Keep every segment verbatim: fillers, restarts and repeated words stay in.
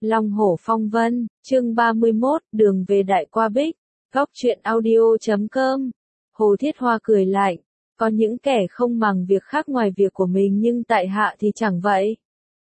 Long hổ phong vân, chương ba mươi mốt, đường về Đại Qua Bích, góc truyện audio chấm com. Hồ Thiết Hoa cười lạnh, có những kẻ không màng việc khác ngoài việc của mình nhưng tại hạ thì chẳng vậy.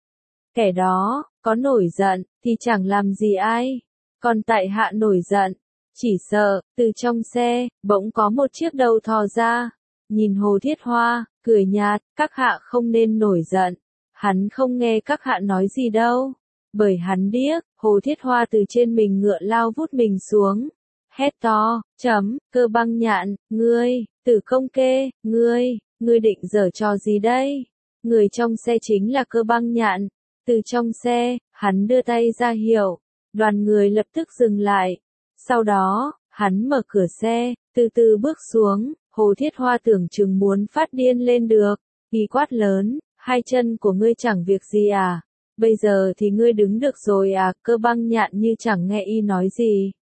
Kẻ đó, có nổi giận, thì chẳng làm gì ai. Còn tại hạ nổi giận, chỉ sợ, từ trong xe, bỗng có một chiếc đầu thò ra. Nhìn Hồ Thiết Hoa, cười nhạt, các hạ không nên nổi giận. Hắn không nghe các hạ nói gì đâu. Bởi hắn điếc, Hồ Thiết Hoa từ trên mình ngựa lao vút mình xuống. Hét to, chấm, Cơ Băng Nhạn, ngươi, Tử Công Kê, ngươi, ngươi định giở trò gì đây? Người trong xe chính là Cơ Băng Nhạn. Từ trong xe, hắn đưa tay ra hiệu. Đoàn người lập tức dừng lại. Sau đó, hắn mở cửa xe, từ từ bước xuống. Hồ Thiết Hoa tưởng chừng muốn phát điên lên được. Ghi quát lớn, hai chân của ngươi chẳng việc gì à? Bây giờ thì ngươi đứng được rồi à? Cơ Băng Nhạn như chẳng nghe y nói gì.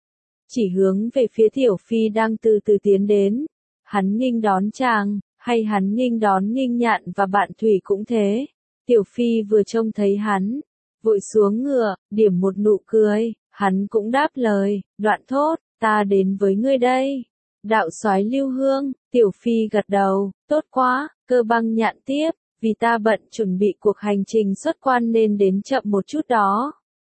Chỉ hướng về phía Tiểu Phi đang từ từ tiến đến. Hắn nghênh đón chàng, hay hắn nghênh đón Nghinh Nhạn và bạn Thủy cũng thế. Tiểu Phi vừa trông thấy hắn, vội xuống ngựa, điểm một nụ cười, hắn cũng đáp lời, đoạn thốt, ta đến với ngươi đây. Đạo soái Lưu Hương, Tiểu Phi gật đầu, tốt quá. Cơ Băng Nhạn tiếp, vì ta bận chuẩn bị cuộc hành trình xuất quan nên đến chậm một chút đó.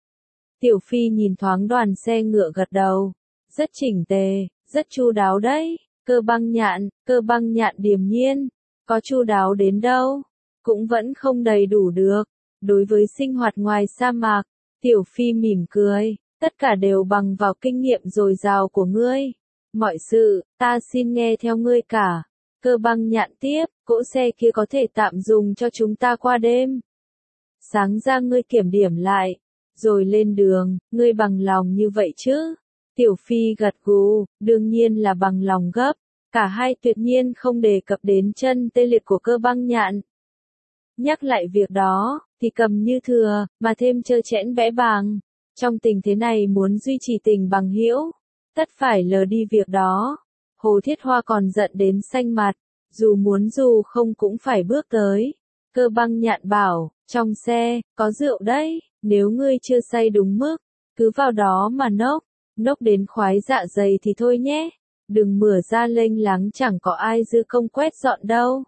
Tiểu Phi nhìn thoáng đoàn xe ngựa gật đầu, rất chỉnh tề, rất chu đáo đấy. Cơ Băng Nhạn, Cơ Băng Nhạn điềm nhiên, có chu đáo đến đâu, cũng vẫn không đầy đủ được. Đối với sinh hoạt ngoài sa mạc, Tiểu Phi mỉm cười, tất cả đều bằng vào kinh nghiệm dồi dào của ngươi. Mọi sự, ta xin nghe theo ngươi cả. Cơ Băng Nhạn tiếp, cỗ xe kia có thể tạm dùng cho chúng ta qua đêm. Sáng ra ngươi kiểm điểm lại, rồi lên đường, ngươi bằng lòng như vậy chứ? Tiểu Phi gật gù, đương nhiên là bằng lòng gấp. Cả hai tuyệt nhiên không đề cập đến chân tê liệt của Cơ Băng Nhạn. Nhắc lại việc đó, thì cầm như thừa, mà thêm trơ trẽn bẽ bàng. Trong tình thế này muốn duy trì tình bằng hữu, tất phải lờ đi việc đó. Hồ Thiết Hoa còn giận đến xanh mặt, dù muốn dù không cũng phải bước tới. Cơ Băng Nhạn bảo, trong xe, có rượu đấy, nếu ngươi chưa say đúng mức, cứ vào đó mà nốc, nốc đến khoái dạ dày thì thôi nhé. Đừng mửa ra lênh láng chẳng có ai dư công quét dọn đâu.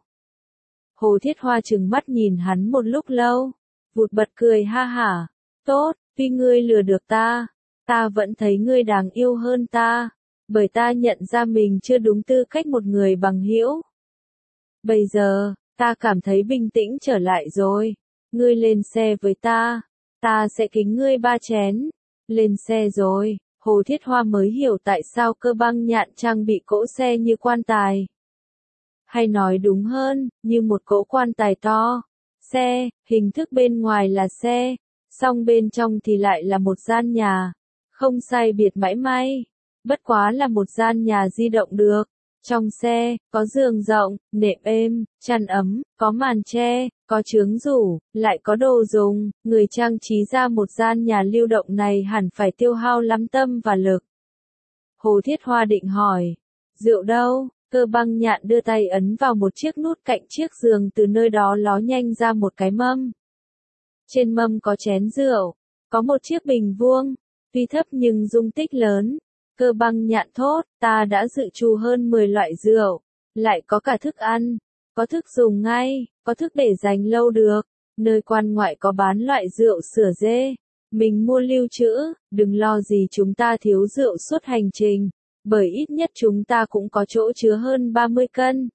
Hồ Thiết Hoa trừng mắt nhìn hắn một lúc lâu, vụt bật cười ha hả, tốt, tuy ngươi lừa được ta, ta vẫn thấy ngươi đáng yêu hơn ta, bởi ta nhận ra mình chưa đúng tư cách một người bằng hữu. Bây giờ, ta cảm thấy bình tĩnh trở lại rồi, ngươi lên xe với ta, ta sẽ kính ngươi ba chén. Lên xe rồi, Hồ Thiết Hoa mới hiểu tại sao Cơ Băng Nhạn trang bị cỗ xe như quan tài. Hay nói đúng hơn, như một cỗ quan tài to. Xe, hình thức bên ngoài là xe, song bên trong thì lại là một gian nhà. Không sai biệt mãi may, bất quá là một gian nhà di động được. Trong xe, có giường rộng, nệm êm, chăn ấm, có màn che, có chướng rủ, lại có đồ dùng. Người trang trí ra một gian nhà lưu động này hẳn phải tiêu hao lắm tâm và lực. Hồ Thiết Hoa định hỏi, rượu đâu? Cơ Băng Nhạn đưa tay ấn vào một chiếc nút cạnh chiếc giường, từ nơi đó ló nhanh ra một cái mâm. Trên mâm có chén rượu, có một chiếc bình vuông, tuy thấp nhưng dung tích lớn. Cơ Băng Nhạn thốt, ta đã dự trù hơn mười loại rượu, lại có cả thức ăn, có thức dùng ngay, có thức để dành lâu được. Nơi quan ngoại có bán loại rượu sửa dê, mình mua lưu trữ, đừng lo gì chúng ta thiếu rượu suốt hành trình, bởi ít nhất chúng ta cũng có chỗ chứa hơn ba mươi cân.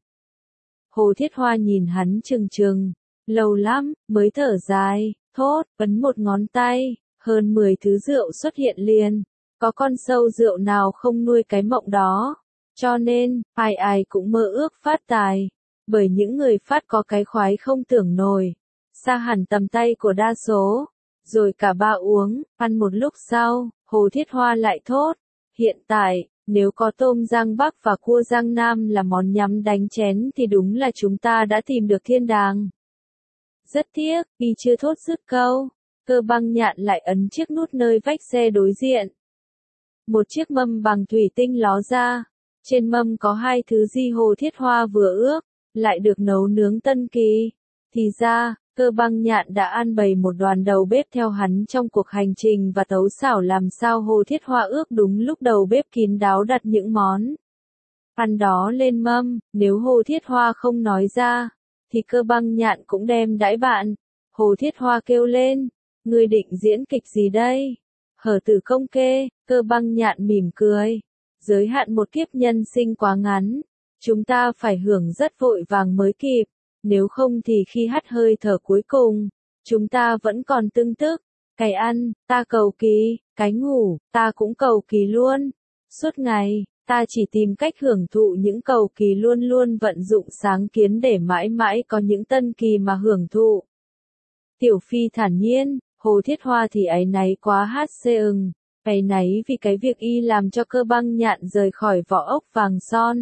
Hồ Thiết Hoa nhìn hắn chừng chừng, lâu lắm, mới thở dài, thốt, ấn một ngón tay, hơn mười thứ rượu xuất hiện liền. Có con sâu rượu nào không nuôi cái mộng đó, cho nên, ai ai cũng mơ ước phát tài, bởi những người phát có cái khoái không tưởng nổi, xa hẳn tầm tay của đa số. Rồi cả ba uống, ăn một lúc sau, Hồ Thiết Hoa lại thốt, hiện tại, nếu có tôm Giang Bắc và cua Giang Nam là món nhắm đánh chén thì đúng là chúng ta đã tìm được thiên đàng. Rất tiếc, y chưa thốt dứt câu, Cơ Băng Nhạn lại ấn chiếc nút nơi vách xe đối diện. Một chiếc mâm bằng thủy tinh ló ra, trên mâm có hai thứ di Hồ Thiết Hoa vừa ước, lại được nấu nướng tân kỳ. Thì ra, Cơ Băng Nhạn đã an bày một đoàn đầu bếp theo hắn trong cuộc hành trình và tấu xảo làm sao Hồ Thiết Hoa ước đúng lúc đầu bếp kín đáo đặt những món ăn đó lên mâm, nếu Hồ Thiết Hoa không nói ra, thì Cơ Băng Nhạn cũng đem đãi bạn. Hồ Thiết Hoa kêu lên, ngươi định diễn kịch gì đây? Hở Tử Công kê, Cơ Băng Nhạn mỉm cười, giới hạn một kiếp nhân sinh quá ngắn, chúng ta phải hưởng rất vội vàng mới kịp, nếu không thì khi hắt hơi thở cuối cùng, chúng ta vẫn còn tưng tức. Cái ăn, ta cầu kỳ, cái ngủ, ta cũng cầu kỳ luôn. Suốt ngày, ta chỉ tìm cách hưởng thụ những cầu kỳ, luôn luôn vận dụng sáng kiến để mãi mãi có những tân kỳ mà hưởng thụ. Tiểu Phi thản nhiên, Hồ Thiết Hoa thì áy náy quá hát xê ừng, áy náy vì cái việc y làm cho Cơ Băng Nhạn rời khỏi vỏ ốc vàng son.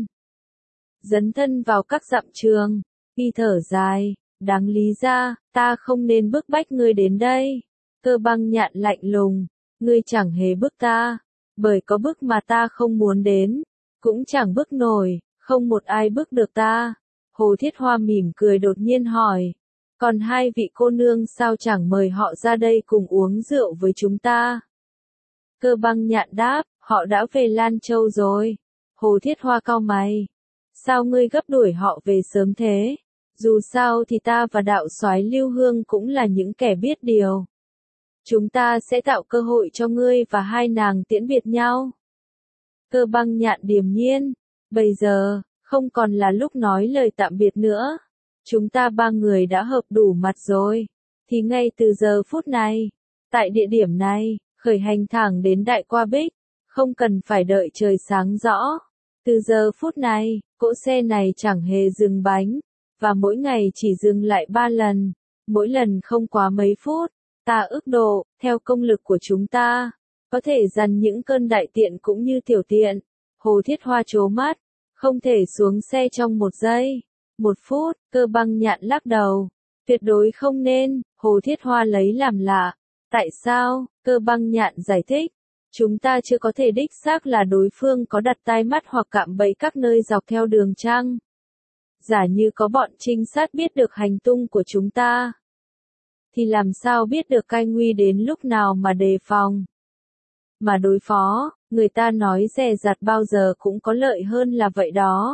Dấn thân vào các dặm trường, y thở dài, đáng lý ra, ta không nên bức bách ngươi đến đây. Cơ Băng Nhạn lạnh lùng, ngươi chẳng hề bức ta, bởi có bức mà ta không muốn đến, cũng chẳng bức nổi, không một ai bức được ta. Hồ Thiết Hoa mỉm cười đột nhiên hỏi, còn hai vị cô nương sao chẳng mời họ ra đây cùng uống rượu với chúng ta? Cơ Băng Nhạn đáp, họ đã về Lan Châu rồi. Hồ Thiết Hoa cau mày, sao ngươi gấp đuổi họ về sớm thế? Dù sao thì ta và đạo soái Lưu Hương cũng là những kẻ biết điều. Chúng ta sẽ tạo cơ hội cho ngươi và hai nàng tiễn biệt nhau. Cơ Băng Nhạn điềm nhiên, bây giờ, không còn là lúc nói lời tạm biệt nữa. Chúng ta ba người đã hợp đủ mặt rồi. Thì ngay từ giờ phút này, tại địa điểm này, khởi hành thẳng đến Đại Qua Bích, không cần phải đợi trời sáng rõ. Từ giờ phút này, cỗ xe này chẳng hề dừng bánh, và mỗi ngày chỉ dừng lại ba lần, mỗi lần không quá mấy phút. Ta ước độ, theo công lực của chúng ta, có thể dằn những cơn đại tiện cũng như tiểu tiện. Hồ Thiết Hoa trố mắt, không thể xuống xe trong một giây, một phút. Cơ Băng Nhạn lắc đầu, tuyệt đối không nên. Hồ Thiết Hoa lấy làm lạ, tại sao? Cơ Băng Nhạn giải thích, chúng ta chưa có thể đích xác là đối phương có đặt tai mắt hoặc cạm bẫy các nơi dọc theo đường trăng. Giả như có bọn trinh sát biết được hành tung của chúng ta, thì làm sao biết được cai nguy đến lúc nào mà đề phòng, mà đối phó. Người ta nói dè dặt bao giờ cũng có lợi hơn là vậy đó.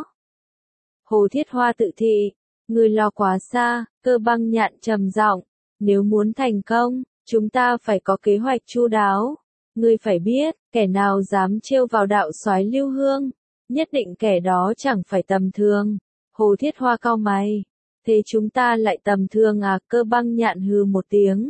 Hồ Thiết Hoa tự thị, người lo quá xa. Cơ Băng Nhạn trầm giọng, nếu muốn thành công, chúng ta phải có kế hoạch chu đáo. Ngươi phải biết, kẻ nào dám trêu vào đạo soái Lưu Hương, nhất định kẻ đó chẳng phải tầm thường. Hồ Thiết Hoa cau mày, thế chúng ta lại tầm thường à? Cơ Băng Nhạn hừ một tiếng.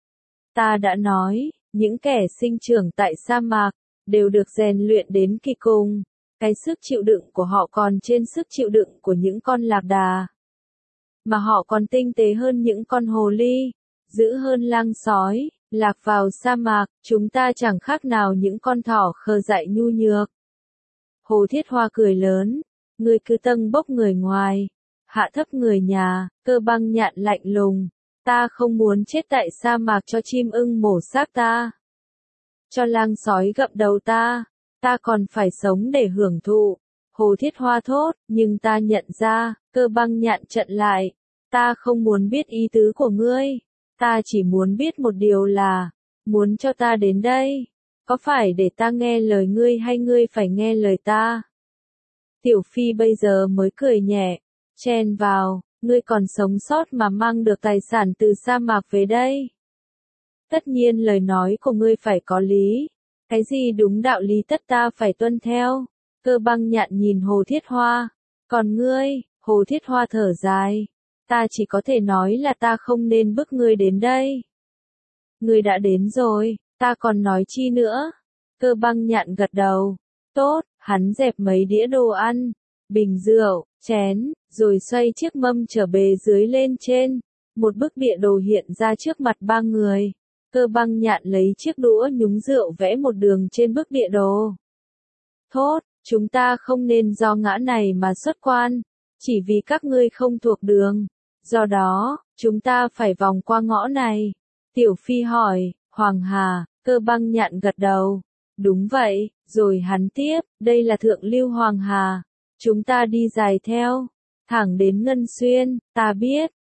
Ta đã nói, những kẻ sinh trưởng tại sa mạc, đều được rèn luyện đến kỳ cùng. Cái sức chịu đựng của họ còn trên sức chịu đựng của những con lạc đà. Mà họ còn tinh tế hơn những con hồ ly, dữ hơn lang sói. Lạc vào sa mạc, chúng ta chẳng khác nào những con thỏ khờ dại nhu nhược. Hồ Thiết Hoa cười lớn, ngươi cứ tâng bốc người ngoài, hạ thấp người nhà. Cơ Băng Nhạn lạnh lùng, ta không muốn chết tại sa mạc cho chim ưng mổ xác ta, cho lang sói gặm đầu ta, ta còn phải sống để hưởng thụ. Hồ Thiết Hoa thốt, nhưng ta nhận ra. Cơ Băng Nhạn chặn lại, ta không muốn biết ý tứ của ngươi. Ta chỉ muốn biết một điều là, muốn cho ta đến đây, có phải để ta nghe lời ngươi hay ngươi phải nghe lời ta? Tiểu Phi bây giờ mới cười nhẹ, chen vào, ngươi còn sống sót mà mang được tài sản từ sa mạc về đây. Tất nhiên lời nói của ngươi phải có lý, cái gì đúng đạo lý tất ta phải tuân theo. Cơ Băng Nhạn nhìn Hồ Thiết Hoa, còn ngươi? Hồ Thiết Hoa thở dài, ta chỉ có thể nói là ta không nên bức ngươi đến đây. Ngươi đã đến rồi, ta còn nói chi nữa? Cơ Băng Nhạn gật đầu, tốt. Hắn dẹp mấy đĩa đồ ăn, bình rượu, chén, rồi xoay chiếc mâm trở bề dưới lên trên. Một bức địa đồ hiện ra trước mặt ba người. Cơ Băng Nhạn lấy chiếc đũa nhúng rượu vẽ một đường trên bức địa đồ. Thốt, chúng ta không nên do ngã này mà xuất quan, chỉ vì các ngươi không thuộc đường. Do đó, chúng ta phải vòng qua ngõ này. Tiểu Phi hỏi, Hoàng Hà? Cơ Băng Nhạn gật đầu. Đúng vậy. Rồi hắn tiếp, đây là Thượng Lưu Hoàng Hà. Chúng ta đi dài theo, thẳng đến Ngân Xuyên. Ta biết,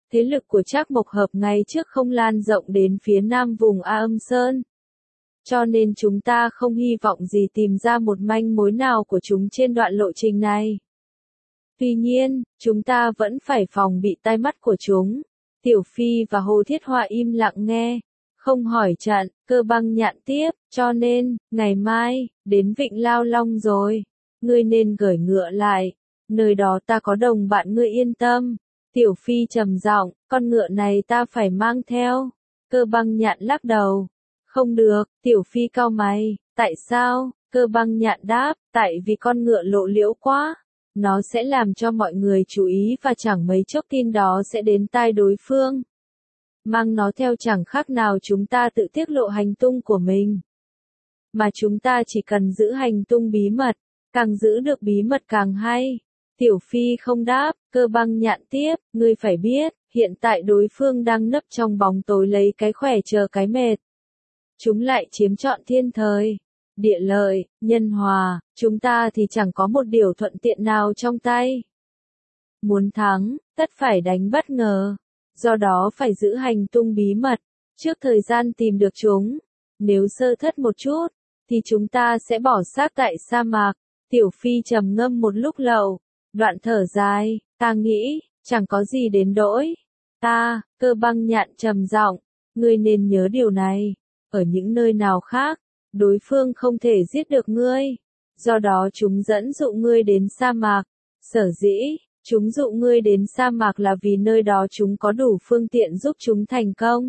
thế lực của Trác Mộc Hợp ngay trước không lan rộng đến phía nam vùng A Âm Sơn. Cho nên chúng ta không hy vọng gì tìm ra một manh mối nào của chúng trên đoạn lộ trình này. Tuy nhiên, chúng ta vẫn phải phòng bị tai mắt của chúng. Tiểu Phi và Hồ Thiết Hoa im lặng nghe, không hỏi trận. Cơ Băng Nhạn tiếp, cho nên, ngày mai, đến Vịnh Lao Long rồi. Ngươi nên gởi ngựa lại. Nơi đó ta có đồng bạn, ngươi yên tâm. Tiểu Phi trầm giọng, con ngựa này ta phải mang theo. Cơ Băng Nhạn lắc đầu. Không được. Tiểu Phi cau mày. Tại sao? Cơ Băng Nhạn đáp, tại vì con ngựa lộ liễu quá. Nó sẽ làm cho mọi người chú ý và chẳng mấy chốc tin đó sẽ đến tai đối phương. Mang nó theo chẳng khác nào chúng ta tự tiết lộ hành tung của mình. Mà chúng ta chỉ cần giữ hành tung bí mật, càng giữ được bí mật càng hay. Tiểu Phi không đáp. Cơ Băng Nhạn tiếp, ngươi phải biết, hiện tại đối phương đang nấp trong bóng tối lấy cái khỏe chờ cái mệt. Chúng lại chiếm trọn thiên thời, địa lợi, nhân hòa, chúng ta thì chẳng có một điều thuận tiện nào trong tay. Muốn thắng, tất phải đánh bất ngờ. Do đó phải giữ hành tung bí mật, trước thời gian tìm được chúng. Nếu sơ thất một chút, thì chúng ta sẽ bỏ xác tại sa mạc. Tiểu Phi trầm ngâm một lúc lâu, đoạn thở dài, ta nghĩ, chẳng có gì đến đỗi. Ta, Cơ Băng Nhạn trầm giọng, ngươi nên nhớ điều này. Ở những nơi nào khác, đối phương không thể giết được ngươi. Do đó chúng dẫn dụ ngươi đến sa mạc. Sở dĩ, chúng dụ ngươi đến sa mạc là vì nơi đó chúng có đủ phương tiện giúp chúng thành công.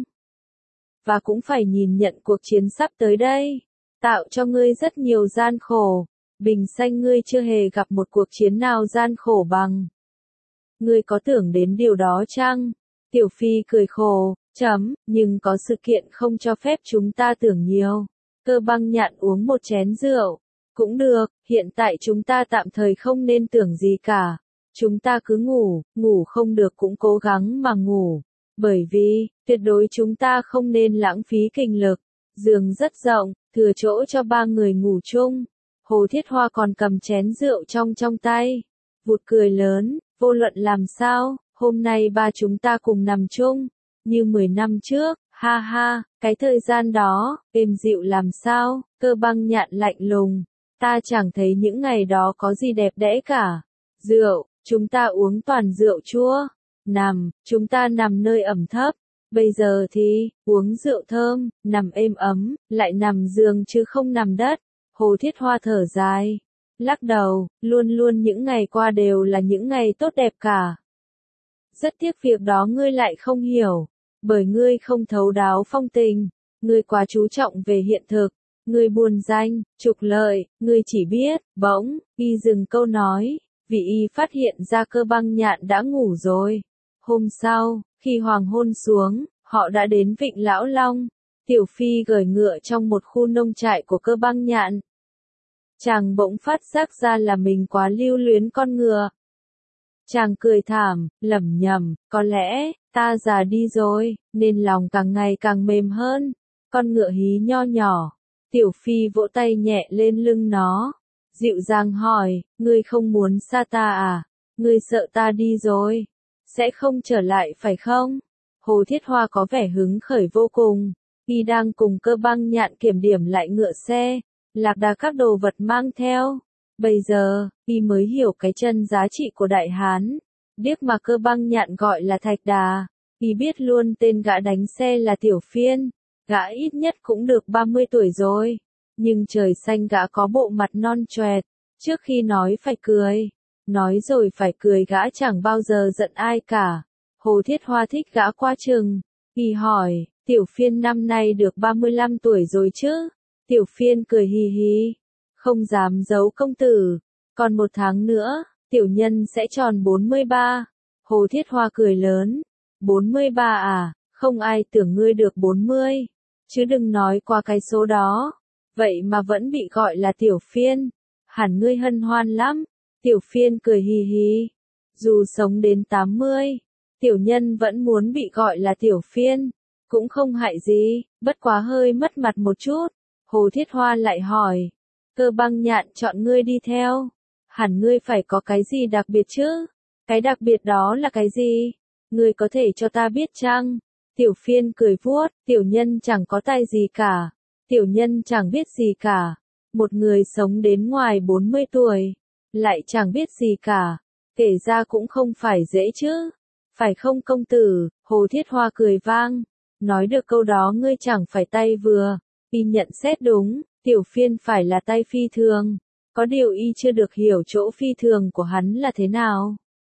Và cũng phải nhìn nhận cuộc chiến sắp tới đây, tạo cho ngươi rất nhiều gian khổ. Bình sanh ngươi chưa hề gặp một cuộc chiến nào gian khổ bằng. Ngươi có tưởng đến điều đó chăng? Tiểu Phi cười khổ, chấm, nhưng có sự kiện không cho phép chúng ta tưởng nhiều. Cơ Băng Nhạn uống một chén rượu. Cũng được, hiện tại chúng ta tạm thời không nên tưởng gì cả. Chúng ta cứ ngủ, ngủ không được cũng cố gắng mà ngủ. Bởi vì, tuyệt đối chúng ta không nên lãng phí kinh lực. Giường rất rộng, thừa chỗ cho ba người ngủ chung. Hồ Thiết Hoa còn cầm chén rượu trong trong tay. Vụt cười lớn, vô luận làm sao, hôm nay ba chúng ta cùng nằm chung. Như mười năm trước, ha ha, cái thời gian đó, êm dịu làm sao, Cơ Băng Nhạn lạnh lùng. Ta chẳng thấy những ngày đó có gì đẹp đẽ cả. Rượu, chúng ta uống toàn rượu chua. Nằm, chúng ta nằm nơi ẩm thấp. Bây giờ thì, uống rượu thơm, nằm êm ấm, lại nằm giường chứ không nằm đất. Hồ Thiết Hoa thở dài, lắc đầu, luôn luôn những ngày qua đều là những ngày tốt đẹp cả. Rất tiếc việc đó ngươi lại không hiểu, bởi ngươi không thấu đáo phong tình, ngươi quá chú trọng về hiện thực, ngươi buồn danh, trục lợi, ngươi chỉ biết, bỗng, y dừng câu nói, vì y phát hiện ra Cơ Băng Nhạn đã ngủ rồi. Hôm sau, khi hoàng hôn xuống, họ đã đến Vịnh Lão Long. Tiểu Phi gởi ngựa trong một khu nông trại của Cơ Băng Nhạn. Chàng bỗng phát giác ra là mình quá lưu luyến con ngựa. Chàng cười thảm, lẩm nhẩm, có lẽ, ta già đi rồi, nên lòng càng ngày càng mềm hơn. Con ngựa hí nho nhỏ. Tiểu Phi vỗ tay nhẹ lên lưng nó. Dịu dàng hỏi, ngươi không muốn xa ta à? Ngươi sợ ta đi rồi. Sẽ không trở lại phải không? Hồ Thiết Hoa có vẻ hứng khởi vô cùng. Y đang cùng Cơ Băng Nhạn kiểm điểm lại ngựa xe, lạc đà các đồ vật mang theo. Bây giờ, y mới hiểu cái chân giá trị của Đại Hán. Điếc mà Cơ Băng Nhạn gọi là Thạch Đà. Y biết luôn tên gã đánh xe là Tiểu Phiên. Gã ít nhất cũng được ba mươi tuổi rồi. Nhưng trời xanh gã có bộ mặt non choẹt. Trước khi nói phải cười. Nói rồi phải cười gã chẳng bao giờ giận ai cả. Hồ Thiết Hoa thích gã qua chừng. Y hỏi, Tiểu Phiên năm nay được ba mươi lăm tuổi rồi chứ? Tiểu Phiên cười hì hì. Không dám giấu công tử. Còn một tháng nữa, tiểu nhân sẽ tròn bốn mươi ba. Hồ Thiết Hoa cười lớn. bốn mươi ba à, không ai tưởng ngươi được bốn mươi. Chứ đừng nói qua cái số đó. Vậy mà vẫn bị gọi là Tiểu Phiên. Hẳn ngươi hân hoan lắm. Tiểu Phiên cười hì hì. Dù sống đến tám mươi, tiểu nhân vẫn muốn bị gọi là Tiểu Phiên. Cũng không hại gì, bất quá hơi mất mặt một chút. Hồ Thiết Hoa lại hỏi. Cơ Băng Nhạn chọn ngươi đi theo. Hẳn ngươi phải có cái gì đặc biệt chứ? Cái đặc biệt đó là cái gì? Ngươi có thể cho ta biết chăng? Tiểu Phiên cười vuốt, tiểu nhân chẳng có tài gì cả. Tiểu nhân chẳng biết gì cả. Một người sống đến ngoài bốn mươi tuổi, lại chẳng biết gì cả. Kể ra cũng không phải dễ chứ. Phải không công tử? Hồ Thiết Hoa cười vang. Nói được câu đó ngươi chẳng phải tay vừa. Y nhận xét đúng, Tiểu Phiên phải là tay phi thường. Có điều y chưa được hiểu chỗ phi thường của hắn là thế nào.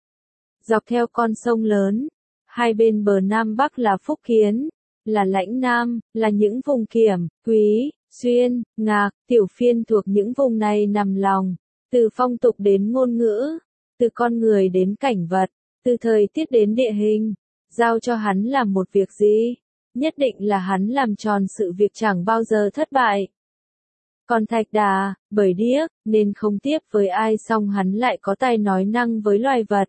Dọc theo con sông lớn, hai bên bờ Nam Bắc là Phúc Kiến, là Lãnh Nam, là những vùng Kiểm, Quý, Xuyên, Ngạc, Tiểu Phiên thuộc những vùng này nằm lòng. Từ phong tục đến ngôn ngữ, từ con người đến cảnh vật, từ thời tiết đến địa hình, giao cho hắn làm một việc gì, nhất định là hắn làm tròn sự việc chẳng bao giờ thất bại. Còn Thạch Đà, bởi điếc, nên không tiếp với ai song hắn lại có tài nói năng với loài vật.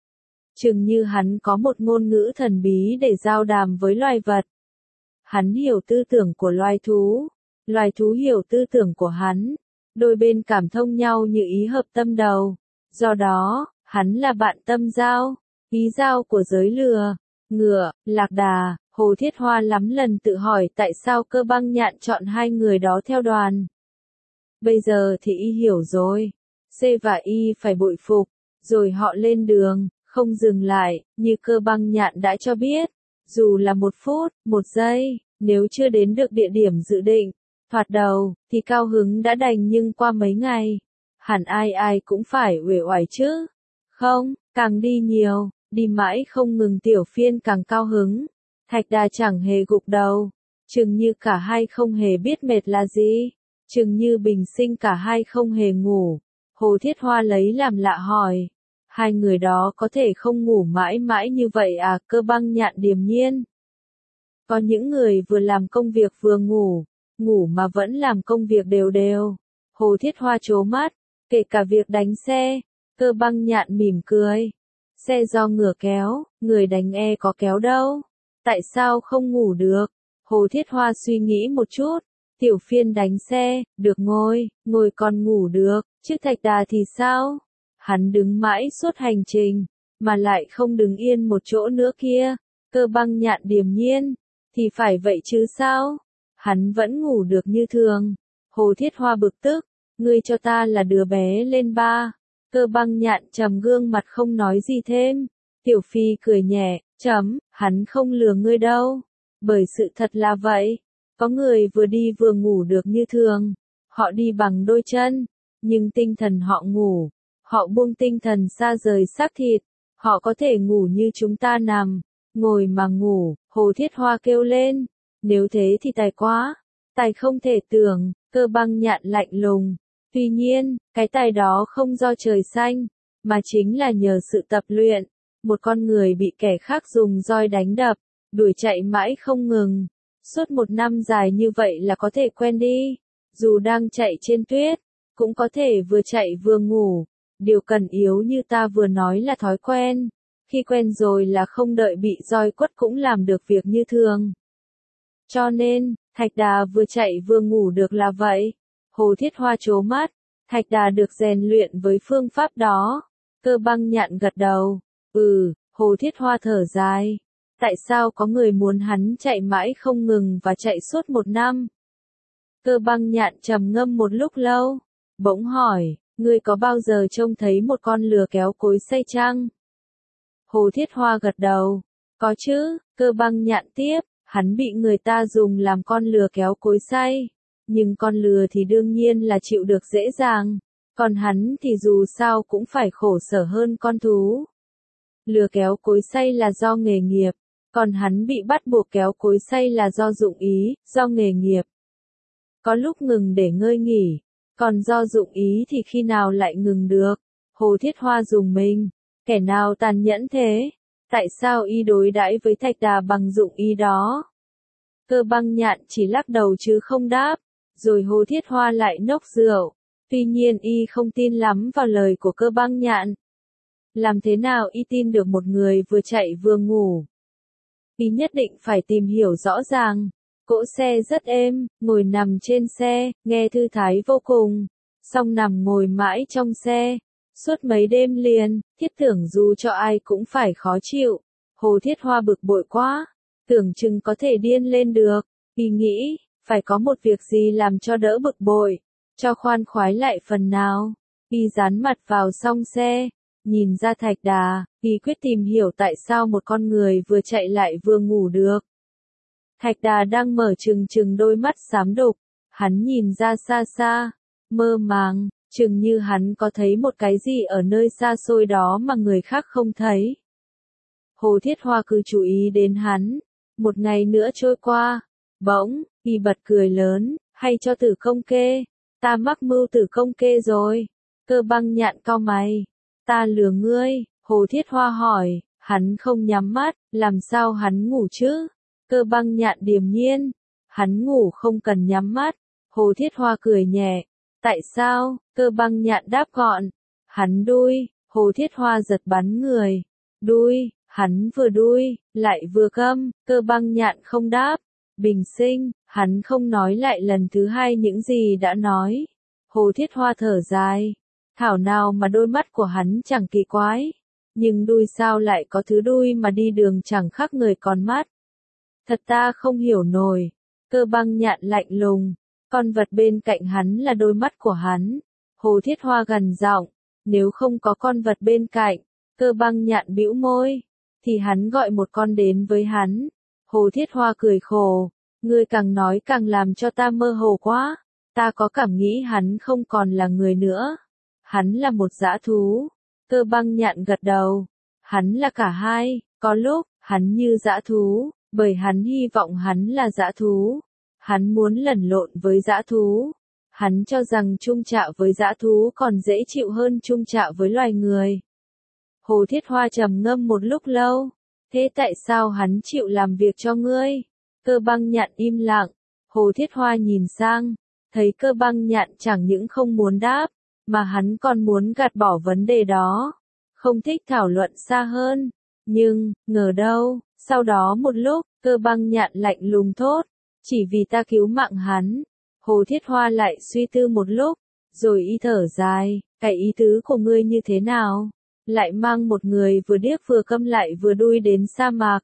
Chừng như hắn có một ngôn ngữ thần bí để giao đàm với loài vật. Hắn hiểu tư tưởng của loài thú, loài thú hiểu tư tưởng của hắn, đôi bên cảm thông nhau như ý hợp tâm đầu. Do đó, hắn là bạn tâm giao, ý giao của giới lừa, ngựa, lạc đà. Hồ Thiết Hoa lắm lần tự hỏi tại sao Cơ Băng Nhạn chọn hai người đó theo đoàn. Bây giờ thì y hiểu rồi. C và y phải bội phục. Rồi họ lên đường, không dừng lại, như Cơ Băng Nhạn đã cho biết. Dù là một phút, một giây, nếu chưa đến được địa điểm dự định, thoạt đầu, thì cao hứng đã đành nhưng qua mấy ngày, hẳn ai ai cũng phải uể oải chứ. Không, càng đi nhiều, đi mãi không ngừng Tiểu Phiên càng cao hứng. Thạch Đà chẳng hề gục đầu, chừng như cả hai không hề biết mệt là gì, chừng như bình sinh cả hai không hề ngủ. Hồ Thiết Hoa lấy làm lạ hỏi, hai người đó có thể không ngủ mãi mãi như vậy à? Cơ Băng Nhạn điềm nhiên. Có những người vừa làm công việc vừa ngủ, ngủ mà vẫn làm công việc đều đều. Hồ Thiết Hoa trố mắt, kể cả việc đánh xe. Cơ Băng Nhạn mỉm cười. Xe do ngựa kéo, người đánh e có kéo đâu. Tại sao không ngủ được? Hồ Thiết Hoa suy nghĩ một chút. Tiểu Phiên đánh xe, được ngồi, ngồi còn ngủ được, chứ Thạch Đà thì sao? Hắn đứng mãi suốt hành trình, mà lại không đứng yên một chỗ nữa kia. Cơ Băng Nhạn điềm nhiên, thì phải vậy chứ sao? Hắn vẫn ngủ được như thường. Hồ Thiết Hoa bực tức, ngươi cho ta là đứa bé lên ba. Cơ Băng Nhạn trầm gương mặt không nói gì thêm. Tiểu Phi cười nhẹ, chấm, hắn không lừa ngươi đâu. Bởi sự thật là vậy. Có người vừa đi vừa ngủ được như thường. Họ đi bằng đôi chân, nhưng tinh thần họ ngủ. Họ buông tinh thần xa rời xác thịt. Họ có thể ngủ như chúng ta nằm, ngồi mà ngủ. Hồ Thiết Hoa kêu lên. Nếu thế thì tài quá. Tài không thể tưởng. Cơ Băng Nhạn lạnh lùng. Tuy nhiên, cái tài đó không do trời xanh, mà chính là nhờ sự tập luyện. Một con người bị kẻ khác dùng roi đánh đập, đuổi chạy mãi không ngừng. Suốt một năm dài như vậy là có thể quen đi. Dù đang chạy trên tuyết, cũng có thể vừa chạy vừa ngủ. Điều cần yếu như ta vừa nói là thói quen. Khi quen rồi là không đợi bị roi quất cũng làm được việc như thường. Cho nên, Thạch Đà vừa chạy vừa ngủ được là vậy. Hồ Thiết Hoa trố mắt. Thạch Đà được rèn luyện với phương pháp đó. Cơ Băng Nhạn gật đầu. Ừ, Hồ Thiết Hoa thở dài. Tại sao có người muốn hắn chạy mãi không ngừng và chạy suốt một năm? Cơ Băng Nhạn trầm ngâm một lúc lâu, bỗng hỏi, ngươi có bao giờ trông thấy một con lừa kéo cối xay chăng? Hồ Thiết Hoa gật đầu. Có chứ. Cơ Băng Nhạn tiếp, hắn bị người ta dùng làm con lừa kéo cối xay. Nhưng con lừa thì đương nhiên là chịu được dễ dàng. Còn hắn thì dù sao cũng phải khổ sở hơn con thú. Lừa kéo cối xay là do nghề nghiệp. Còn hắn bị bắt buộc kéo cối xay là do dụng ý, do nghề nghiệp. Có lúc ngừng để ngơi nghỉ. Còn do dụng ý thì khi nào lại ngừng được? Hồ Thiết Hoa dùng mình. Kẻ nào tàn nhẫn thế? Tại sao y đối đãi với Thạch Đà bằng dụng ý đó? Cơ Băng Nhạn chỉ lắc đầu chứ không đáp. Rồi Hồ Thiết Hoa lại nốc rượu. Tuy nhiên y không tin lắm vào lời của Cơ Băng Nhạn. Làm thế nào y tin được một người vừa chạy vừa ngủ? Y nhất định phải tìm hiểu rõ ràng. Cỗ xe rất êm, ngồi nằm trên xe, nghe thư thái vô cùng. Xong nằm ngồi mãi trong xe, suốt mấy đêm liền, thiết tưởng dù cho ai cũng phải khó chịu. Hồ Thiết Hoa bực bội quá, tưởng chừng có thể điên lên được, y nghĩ, phải có một việc gì làm cho đỡ bực bội, cho khoan khoái lại phần nào. Y dán mặt vào song xe, nhìn ra thạch đà, y quyết tìm hiểu tại sao một con người vừa chạy lại vừa ngủ được. Thạch đà đang mở trừng trừng đôi mắt xám đục, hắn nhìn ra xa xa, mơ màng, chừng như hắn có thấy một cái gì ở nơi xa xôi đó mà người khác không thấy. Hồ Thiết Hoa cứ chú ý đến hắn, một ngày nữa trôi qua, bỗng, y bật cười lớn, hay cho Tử Công Kê, ta mắc mưu Tử Công Kê rồi. Cơ Băng Nhạn cau mày, ta lừa ngươi, Hồ Thiết Hoa hỏi, hắn không nhắm mắt, làm sao hắn ngủ chứ? Cơ Băng Nhạn điềm nhiên, hắn ngủ không cần nhắm mắt. Hồ Thiết Hoa cười nhẹ, tại sao? Cơ Băng Nhạn đáp gọn, hắn đui. Hồ Thiết Hoa giật bắn người, đui, hắn vừa đui, lại vừa câm. Cơ Băng Nhạn không đáp, bình sinh, hắn không nói lại lần thứ hai những gì đã nói. Hồ Thiết Hoa thở dài, thảo nào mà đôi mắt của hắn chẳng kỳ quái, nhưng đuôi sao lại có thứ đuôi mà đi đường chẳng khác người còn mắt. Thật ta không hiểu nổi. Cơ Băng Nhạn lạnh lùng, con vật bên cạnh hắn là đôi mắt của hắn. Hồ Thiết Hoa gằn giọng, nếu không có con vật bên cạnh, Cơ Băng Nhạn bĩu môi, thì hắn gọi một con đến với hắn. Hồ Thiết Hoa cười khổ, ngươi càng nói càng làm cho ta mơ hồ quá, ta có cảm nghĩ hắn không còn là người nữa. Hắn là một dã thú. Cơ Băng Nhạn gật đầu, hắn là cả hai, có lúc, hắn như dã thú, bởi hắn hy vọng hắn là dã thú. Hắn muốn lẩn lộn với dã thú. Hắn cho rằng chung trạo với dã thú còn dễ chịu hơn chung trạo với loài người. Hồ Thiết Hoa trầm ngâm một lúc lâu, thế tại sao hắn chịu làm việc cho ngươi? Cơ Băng Nhạn im lặng, Hồ Thiết Hoa nhìn sang, thấy Cơ Băng Nhạn chẳng những không muốn đáp, mà hắn còn muốn gạt bỏ vấn đề đó, không thích thảo luận xa hơn. Nhưng, ngờ đâu, sau đó một lúc, Cơ Băng Nhạn lạnh lùng thốt, chỉ vì ta cứu mạng hắn. Hồ Thiết Hoa lại suy tư một lúc, rồi y thở dài, cái ý tứ của ngươi như thế nào? Lại mang một người vừa điếc vừa câm lại vừa đuôi đến sa mạc.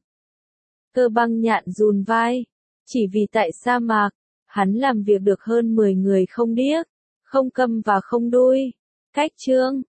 Cơ Băng Nhạn run vai, chỉ vì tại sa mạc, hắn làm việc được hơn mười người không điếc, không câm và không đuôi. Cách chương